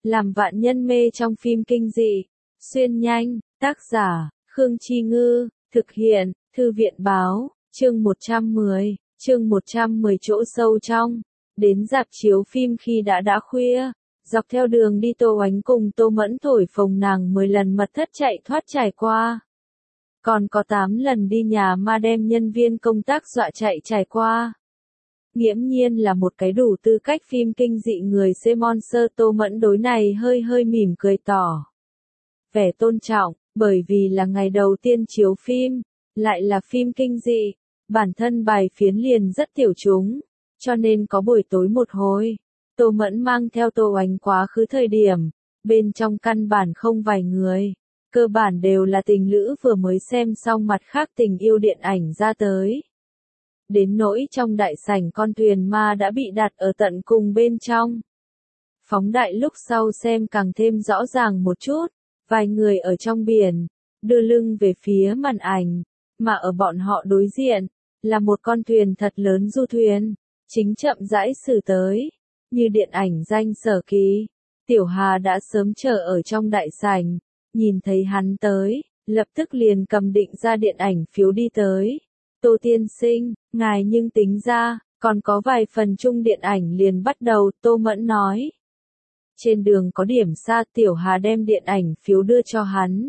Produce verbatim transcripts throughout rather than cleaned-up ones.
làm vạn nhân mê trong phim kinh dị. Xuyên nhanh, tác giả, Khương Chi Ngư, thực hiện, Thư viện Báo, chương một trăm mười, chương một trăm mười chỗ sâu trong. Đến rạp chiếu phim khi đã đã khuya, dọc theo đường đi Tô Oánh cùng Tô Mẫn thổi phồng nàng mười lần mật thất chạy thoát trải qua. Còn có tám lần đi nhà ma đem nhân viên công tác dọa chạy trải qua. Nghiễm nhiên là một cái đủ tư cách phim kinh dị người C Monster. Tô Mẫn đối này hơi hơi mỉm cười tỏ vẻ tôn trọng, bởi vì là ngày đầu tiên chiếu phim, lại là phim kinh dị, bản thân bài phiến liền rất tiểu chúng, cho nên có buổi tối một hồi, Tô Mẫn mang theo Tô Oánh quá khứ thời điểm, bên trong căn bản không vài người, cơ bản đều là tình lữ vừa mới xem xong mặt khác tình yêu điện ảnh ra tới. Đến nỗi trong đại sảnh con thuyền ma đã bị đặt ở tận cùng bên trong. Phóng đại lúc sau xem càng thêm rõ ràng một chút, vài người ở trong biển, đưa lưng về phía màn ảnh, mà ở bọn họ đối diện, là một con thuyền thật lớn du thuyền, chính chậm rãi xử tới, như điện ảnh danh Sở Ký. Tiểu Hà đã sớm chờ ở trong đại sảnh, nhìn thấy hắn tới, lập tức liền cầm định ra điện ảnh phiếu đi tới. Tô tiên sinh, ngài nhưng tính ra, còn có vài phần chung điện ảnh liền bắt đầu, Tô Mẫn nói. Trên đường có điểm xa, Tiểu Hà đem điện ảnh phiếu đưa cho hắn.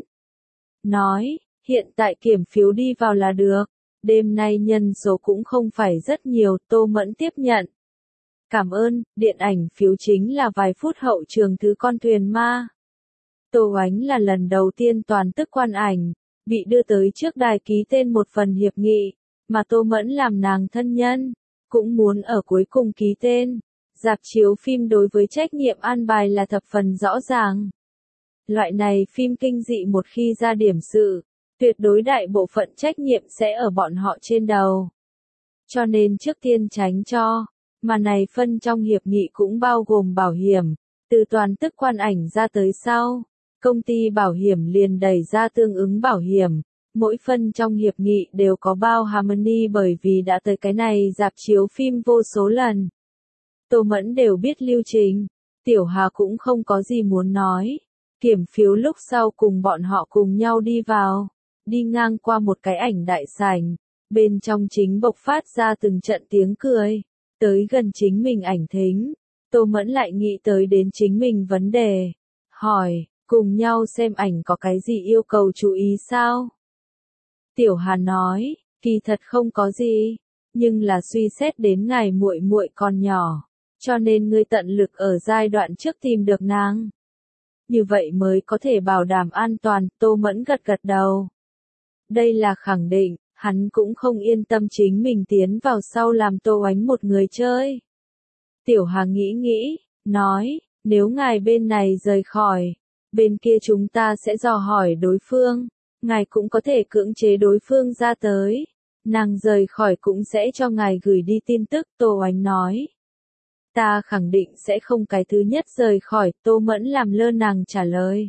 Nói, hiện tại kiểm phiếu đi vào là được, đêm nay nhân số cũng không phải rất nhiều, Tô Mẫn tiếp nhận. Cảm ơn, điện ảnh phiếu chính là vài phút hậu trường thứ con thuyền ma. Tô Oánh là lần đầu tiên toàn tức quan ảnh, bị đưa tới trước đài ký tên một phần hiệp nghị, mà Tô Mẫn làm nàng thân nhân, cũng muốn ở cuối cùng ký tên. Rạp chiếu phim đối với trách nhiệm an bài là thập phần rõ ràng. Loại này phim kinh dị một khi ra điểm sự, tuyệt đối đại bộ phận trách nhiệm sẽ ở bọn họ trên đầu. Cho nên trước tiên tránh cho, mà này phân trong hiệp nghị cũng bao gồm bảo hiểm, từ toàn tức quan ảnh ra tới sau, công ty bảo hiểm liền đẩy ra tương ứng bảo hiểm, mỗi phân trong hiệp nghị đều có bao Harmony bởi vì đã tới cái này rạp chiếu phim vô số lần. Tô Mẫn đều biết lưu trình, Tiểu Hà cũng không có gì muốn nói, kiểm phiếu lúc sau cùng bọn họ cùng nhau đi vào, đi ngang qua một cái ảnh đại sảnh, bên trong chính bộc phát ra từng trận tiếng cười, tới gần chính mình ảnh thính, Tô Mẫn lại nghĩ tới đến chính mình vấn đề, hỏi, cùng nhau xem ảnh có cái gì yêu cầu chú ý sao? Tiểu Hà nói, kỳ thật không có gì, nhưng là suy xét đến ngài muội muội còn nhỏ, cho nên ngươi tận lực ở giai đoạn trước tìm được nàng. Như vậy mới có thể bảo đảm an toàn, Tô Mẫn gật gật đầu. Đây là khẳng định, hắn cũng không yên tâm chính mình tiến vào sau làm Tô Oánh một người chơi. Tiểu Hà nghĩ nghĩ, nói, nếu ngài bên này rời khỏi, bên kia chúng ta sẽ dò hỏi đối phương, ngài cũng có thể cưỡng chế đối phương ra tới, nàng rời khỏi cũng sẽ cho ngài gửi đi tin tức, Tô Oánh nói. Ta khẳng định sẽ không cái thứ nhất rời khỏi, Tô Mẫn làm lơ nàng trả lời.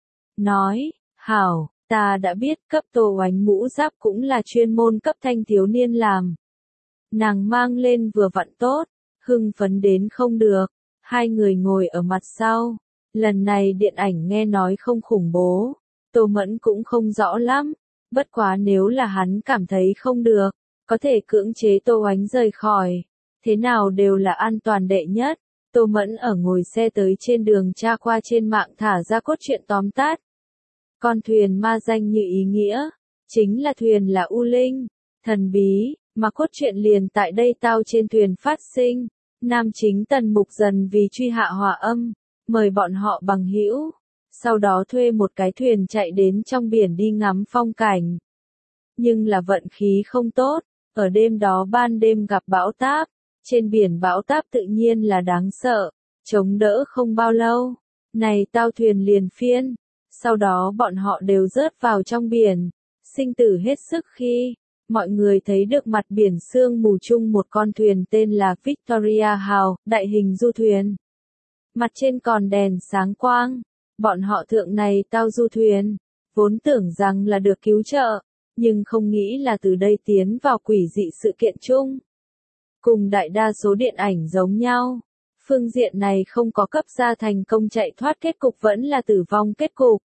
Nói, hảo, ta đã biết cấp Tô Oánh mũ giáp cũng là chuyên môn cấp thanh thiếu niên làm. Nàng mang lên vừa vặn tốt, hưng phấn đến không được, hai người ngồi ở mặt sau. Lần này điện ảnh nghe nói không khủng bố, Tô Mẫn cũng không rõ lắm, bất quá nếu là hắn cảm thấy không được, có thể cưỡng chế Tô Oánh rời khỏi. Thế nào đều là an toàn đệ nhất. Tô Mẫn ở ngồi xe tới trên đường tra qua trên mạng thả ra cốt truyện tóm tắt. Con thuyền ma danh như ý nghĩa, chính là thuyền là U Linh, thần bí, mà cốt truyện liền tại đây tao trên thuyền phát sinh. Nam chính Tần Mục Dần vì truy hạ hỏa âm, mời bọn họ bằng hữu, sau đó thuê một cái thuyền chạy đến trong biển đi ngắm phong cảnh. Nhưng là vận khí không tốt, ở đêm đó ban đêm gặp bão táp. Trên biển bão táp tự nhiên là đáng sợ, chống đỡ không bao lâu, này tao thuyền liền phiên, sau đó bọn họ đều rớt vào trong biển, sinh tử hết sức khi, mọi người thấy được mặt biển sương mù chung một con thuyền tên là Victoria Hào, đại hình du thuyền. Mặt trên còn đèn sáng quang, bọn họ thượng này tao du thuyền, vốn tưởng rằng là được cứu trợ, nhưng không nghĩ là từ đây tiến vào quỷ dị sự kiện chung. Cùng đại đa số điện ảnh giống nhau, phương diện này không có cấp ra thành công chạy thoát kết cục vẫn là tử vong kết cục.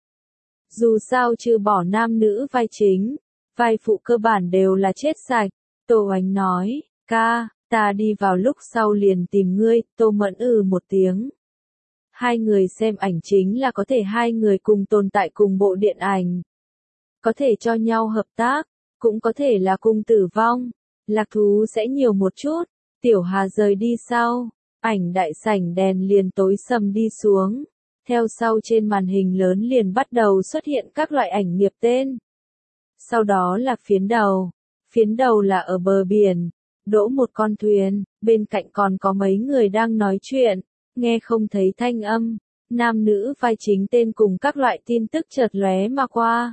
Dù sao trừ bỏ nam nữ vai chính, vai phụ cơ bản đều là chết sạch. Tô Oánh nói, ca, ta đi vào lúc sau liền tìm ngươi. Tô Mẫn ừ một tiếng. Hai người xem ảnh chính là có thể hai người cùng tồn tại cùng bộ điện ảnh. Có thể cho nhau hợp tác, cũng có thể là cùng tử vong. Lạc thú sẽ nhiều một chút. Tiểu Hà rời đi sau, ảnh đại sảnh đèn liền tối sầm đi xuống. Theo sau trên màn hình lớn liền bắt đầu xuất hiện các loại ảnh nghiệp tên. Sau đó là phiến đầu. Phiến đầu là ở bờ biển, đỗ một con thuyền, bên cạnh còn có mấy người đang nói chuyện, nghe không thấy thanh âm. Nam nữ vai chính tên cùng các loại tin tức chợt lóe mà qua.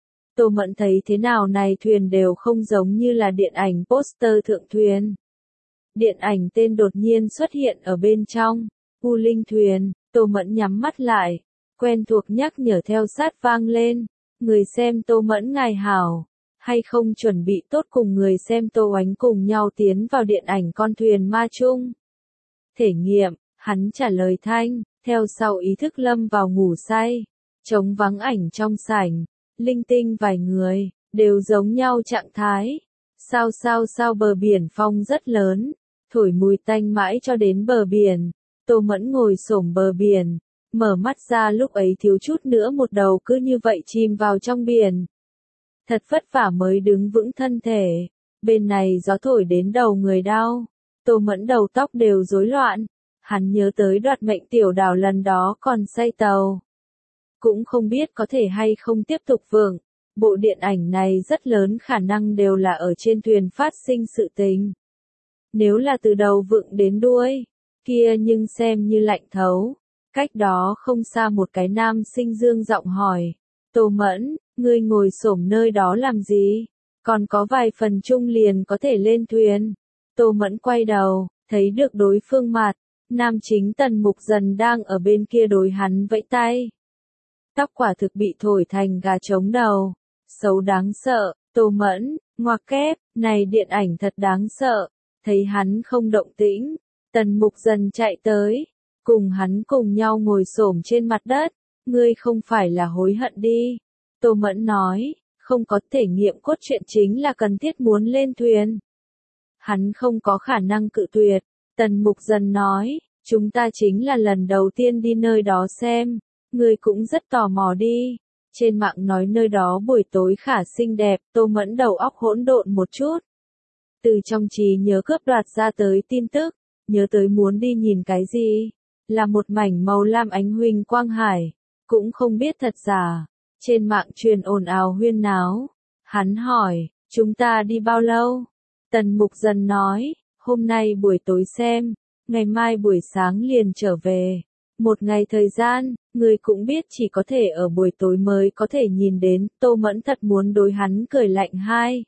Tô Mẫn thấy thế nào này thuyền đều không giống như là điện ảnh poster thượng thuyền. Điện ảnh tên đột nhiên xuất hiện ở bên trong, U Linh thuyền. Tô Mẫn nhắm mắt lại, quen thuộc nhắc nhở theo sát vang lên. Người xem Tô Mẫn ngài hảo, hay không chuẩn bị tốt cùng người xem Tô Oánh cùng nhau tiến vào điện ảnh con thuyền ma chung. Thể nghiệm, hắn trả lời thanh, theo sau ý thức lâm vào ngủ say. Trống vắng ảnh trong sảnh, linh tinh vài người, đều giống nhau trạng thái. Sao sao sao bờ biển phong rất lớn, thổi mùi tanh mãi cho đến bờ biển. Tô Mẫn ngồi xổm bờ biển, mở mắt ra lúc ấy thiếu chút nữa một đầu cứ như vậy chìm vào trong biển. Thật vất vả mới đứng vững thân thể, bên này gió thổi đến đầu người đau. Tô Mẫn đầu tóc đều rối loạn, hắn nhớ tới đoạt mệnh tiểu đào lần đó còn say tàu. Cũng không biết có thể hay không tiếp tục vượng, bộ điện ảnh này rất lớn khả năng đều là ở trên thuyền phát sinh sự tình. Nếu là từ đầu vượng đến đuôi, kia nhưng xem như lạnh thấu. Cách đó không xa một cái nam sinh dương giọng hỏi, Tô Mẫn, ngươi ngồi xổm nơi đó làm gì? Còn có vài phần chung liền có thể lên thuyền. Tô Mẫn quay đầu, thấy được đối phương mặt, nam chính Tần Mục Dần đang ở bên kia đối hắn vẫy tay. Tóc quả thực bị thổi thành gà trống đầu, xấu đáng sợ. Tô Mẫn, ngoặc kép, này điện ảnh thật đáng sợ. Thấy hắn không động tĩnh, Tần Mục Dần chạy tới, cùng hắn cùng nhau ngồi xổm trên mặt đất. Ngươi không phải là hối hận đi? Tô Mẫn nói, không có thể nghiệm cốt truyện chính là cần thiết muốn lên thuyền. Hắn không có khả năng cự tuyệt. Tần Mục Dần nói, chúng ta chính là lần đầu tiên đi nơi đó xem, ngươi cũng rất tò mò đi. Trên mạng nói nơi đó buổi tối khả xinh đẹp. Tô Mẫn đầu óc hỗn độn một chút. Từ trong trí nhớ cướp đoạt ra tới tin tức, nhớ tới muốn đi nhìn cái gì, là một mảnh màu lam ánh huỳnh quang hải, cũng không biết thật giả. Trên mạng truyền ồn ào huyên náo. Hắn hỏi, chúng ta đi bao lâu? Tần Mục Dần nói, hôm nay buổi tối xem, ngày mai buổi sáng liền trở về. Một ngày thời gian, người cũng biết chỉ có thể ở buổi tối mới có thể nhìn đến. Tô Mẫn thật muốn đối hắn cười lạnh hai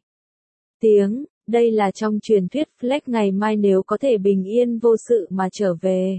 tiếng. Đây là trong truyền thuyết Fleck ngày mai nếu có thể bình yên vô sự mà trở về.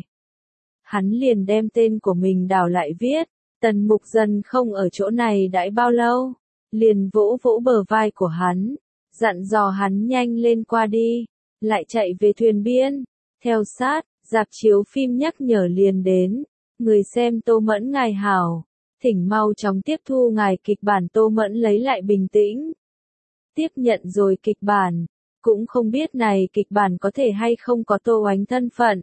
Hắn liền đem tên của mình đảo lại viết. Tần Mục Dần không ở chỗ này đãi bao lâu, liền vỗ vỗ bờ vai của hắn, dặn dò hắn nhanh lên qua đi, lại chạy về thuyền biên. Theo sát, rạp chiếu phim nhắc nhở liền đến, người xem Tô Mẫn ngài hảo, thỉnh mau chóng tiếp thu ngài kịch bản. Tô Mẫn lấy lại bình tĩnh, tiếp nhận rồi kịch bản, cũng không biết này kịch bản có thể hay không có Tô Oánh thân phận.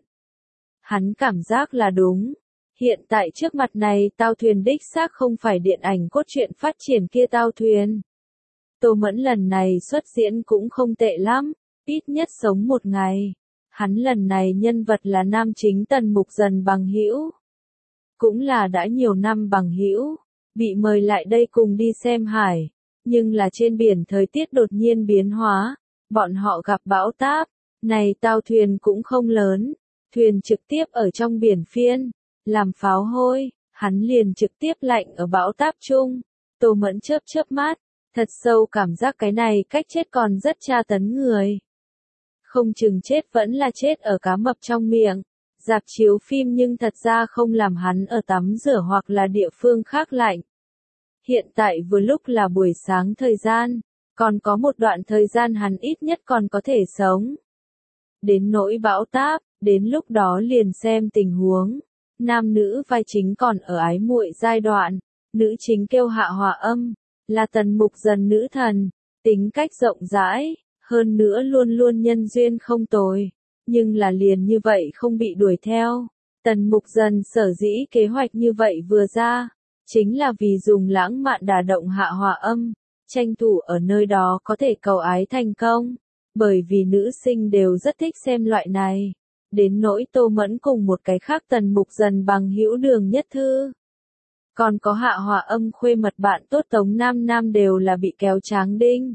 Hắn cảm giác là đúng. Hiện tại trước mặt này tao thuyền đích xác không phải điện ảnh cốt truyện phát triển kia tao thuyền. Tô Mẫn lần này xuất diễn cũng không tệ lắm, ít nhất sống một ngày. Hắn lần này nhân vật là nam chính Tần Mục Dần bằng hữu. Cũng là đã nhiều năm bằng hữu, bị mời lại đây cùng đi xem hải. Nhưng là trên biển thời tiết đột nhiên biến hóa, bọn họ gặp bão táp. Này tao thuyền cũng không lớn, thuyền trực tiếp ở trong biển phiên. Làm pháo hôi, hắn liền trực tiếp lạnh ở bão táp chung. Tô Mẫn chớp chớp mắt, thật sâu cảm giác cái này cách chết còn rất tra tấn người. Không chừng chết vẫn là chết ở cá mập trong miệng. Rạp chiếu phim nhưng thật ra không làm hắn ở tắm rửa hoặc là địa phương khác lạnh. Hiện tại vừa lúc là buổi sáng thời gian, còn có một đoạn thời gian hắn ít nhất còn có thể sống. Đến nỗi bão táp, đến lúc đó liền xem tình huống. Nam nữ vai chính còn ở ái muội giai đoạn, nữ chính kêu Hạ Hòa Âm, là Tần Mục Dần nữ thần, tính cách rộng rãi, hơn nữa luôn luôn nhân duyên không tồi, nhưng là liền như vậy không bị đuổi theo. Tần Mục Dần sở dĩ kế hoạch như vậy vừa ra, chính là vì dùng lãng mạn đả động Hạ Hòa Âm, tranh thủ ở nơi đó có thể cầu ái thành công, bởi vì nữ sinh đều rất thích xem loại này. Đến nỗi Tô Mẫn cùng một cái khác Tần Mục Dần bằng hữu Đường Nhất Thư. Còn có Hạ Hòa Âm khuê mật bạn tốt Tống Nam Nam đều là bị kéo tráng đinh.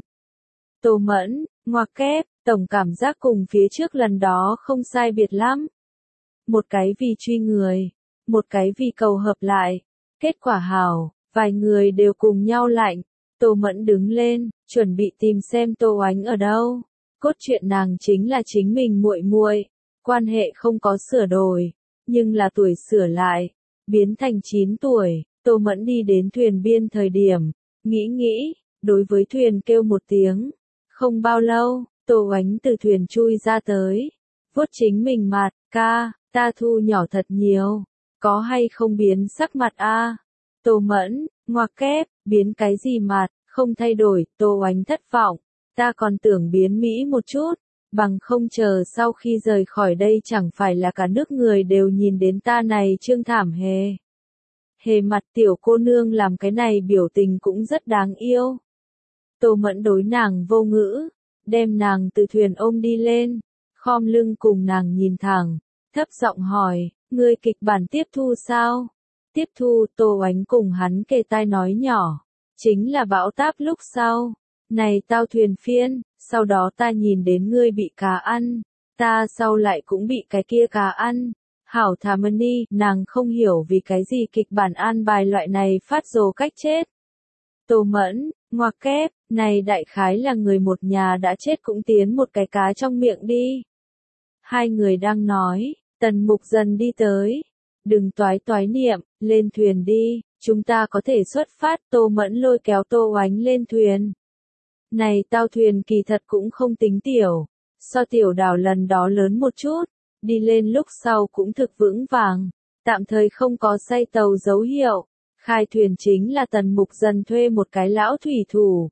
Tô Mẫn, ngoặc kép, tổng cảm giác cùng phía trước lần đó không sai biệt lắm. Một cái vì truy người, một cái vì cầu hợp lại. Kết quả hảo, vài người đều cùng nhau lạnh. Tô Mẫn đứng lên, chuẩn bị tìm xem Tô Oánh ở đâu. Cốt truyện nàng chính là chính mình muội muội, quan hệ không có sửa đổi, nhưng là tuổi sửa lại, biến thành chín tuổi. Tô Mẫn đi đến thuyền biên thời điểm, nghĩ nghĩ, đối với thuyền kêu một tiếng. Không bao lâu, Tô Oánh từ thuyền chui ra tới, vuốt chính mình mặt, ca, ta thu nhỏ thật nhiều, có hay không biến sắc mặt a? Tô Mẫn, ngoặc kép, biến cái gì mặt, không thay đổi. Tô Oánh thất vọng, ta còn tưởng biến mỹ một chút, bằng không chờ sau khi rời khỏi đây chẳng phải là cả nước người đều nhìn đến ta này trương thảm hề. Hề mặt tiểu cô nương làm cái này biểu tình cũng rất đáng yêu. Tô Mẫn đối nàng vô ngữ, đem nàng từ thuyền ôm đi lên, khom lưng cùng nàng nhìn thẳng, thấp giọng hỏi, ngươi kịch bản tiếp thu sao? Tiếp thu. Tô Oánh cùng hắn kề tai nói nhỏ, chính là bão táp lúc sau. Này tao thuyền phiên, sau đó ta nhìn đến ngươi bị cá ăn, ta sau lại cũng bị cái kia cá ăn. Hảo thà Mani, nàng không hiểu vì cái gì kịch bản an bài loại này phát rồ cách chết. Tô Mẫn, ngoặc kép, này đại khái là người một nhà đã chết cũng tiến một cái cá trong miệng đi. Hai người đang nói, Tần Mục Dần đi tới. Đừng toái toái niệm, lên thuyền đi, chúng ta có thể xuất phát. Tô Mẫn lôi kéo Tô Oánh lên thuyền. Này tao thuyền kỳ thật cũng không tính tiểu, so tiểu đảo lần đó lớn một chút, đi lên lúc sau cũng thực vững vàng, tạm thời không có say tàu dấu hiệu. Khai thuyền chính là Tần Mục Dần thuê một cái lão thủy thủ.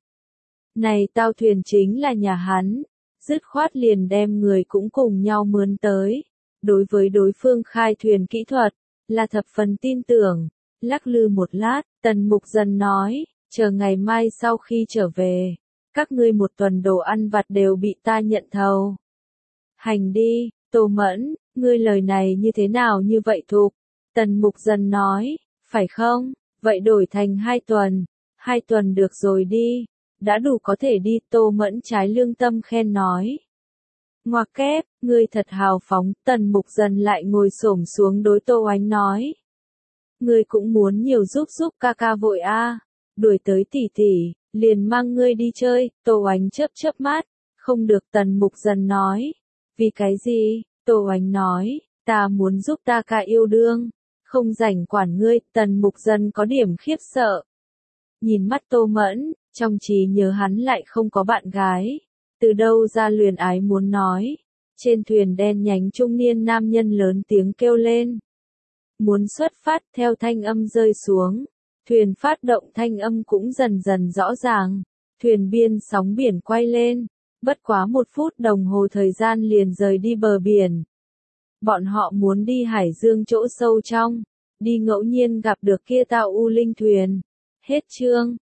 Này tao thuyền chính là nhà hắn, dứt khoát liền đem người cũng cùng nhau mướn tới. Đối với đối phương khai thuyền kỹ thuật, là thập phần tin tưởng. Lắc lư một lát, Tần Mục Dần nói, chờ ngày mai sau khi trở về, các ngươi một tuần đồ ăn vặt đều bị ta nhận thầu. Hành đi. Tô Mẫn, ngươi lời này như thế nào như vậy thục? Tần Mục Dần nói, phải không? Vậy đổi thành hai tuần. Hai tuần được rồi đi. Đã đủ có thể đi. Tô Mẫn trái lương tâm khen nói. Ngoặc kép, ngươi thật hào phóng. Tần Mục Dần lại ngồi xổm xuống đối Tô Oánh nói. Ngươi cũng muốn nhiều giúp giúp ca ca vội a. Đuổi tới tỷ tỷ, liền mang ngươi đi chơi. Tô Oánh chớp chớp mắt. Không được. Tần Mục Dần nói. Vì cái gì? Tô Oánh nói, ta muốn giúp ta ca yêu đương, không rảnh quản ngươi. Tần Mục Dần có điểm khiếp sợ. Nhìn mắt Tô Mẫn, trong trí nhớ hắn lại không có bạn gái. Từ đâu ra luyến ái muốn nói. Trên thuyền đen nhánh trung niên nam nhân lớn tiếng kêu lên. Muốn xuất phát. Theo thanh âm rơi xuống, thuyền phát động thanh âm cũng dần dần rõ ràng. Thuyền biên sóng biển quay lên. Bất quá một phút đồng hồ thời gian liền rời đi bờ biển. Bọn họ muốn đi hải dương chỗ sâu trong, đi ngẫu nhiên gặp được kia tàu u linh thuyền. Hết chương.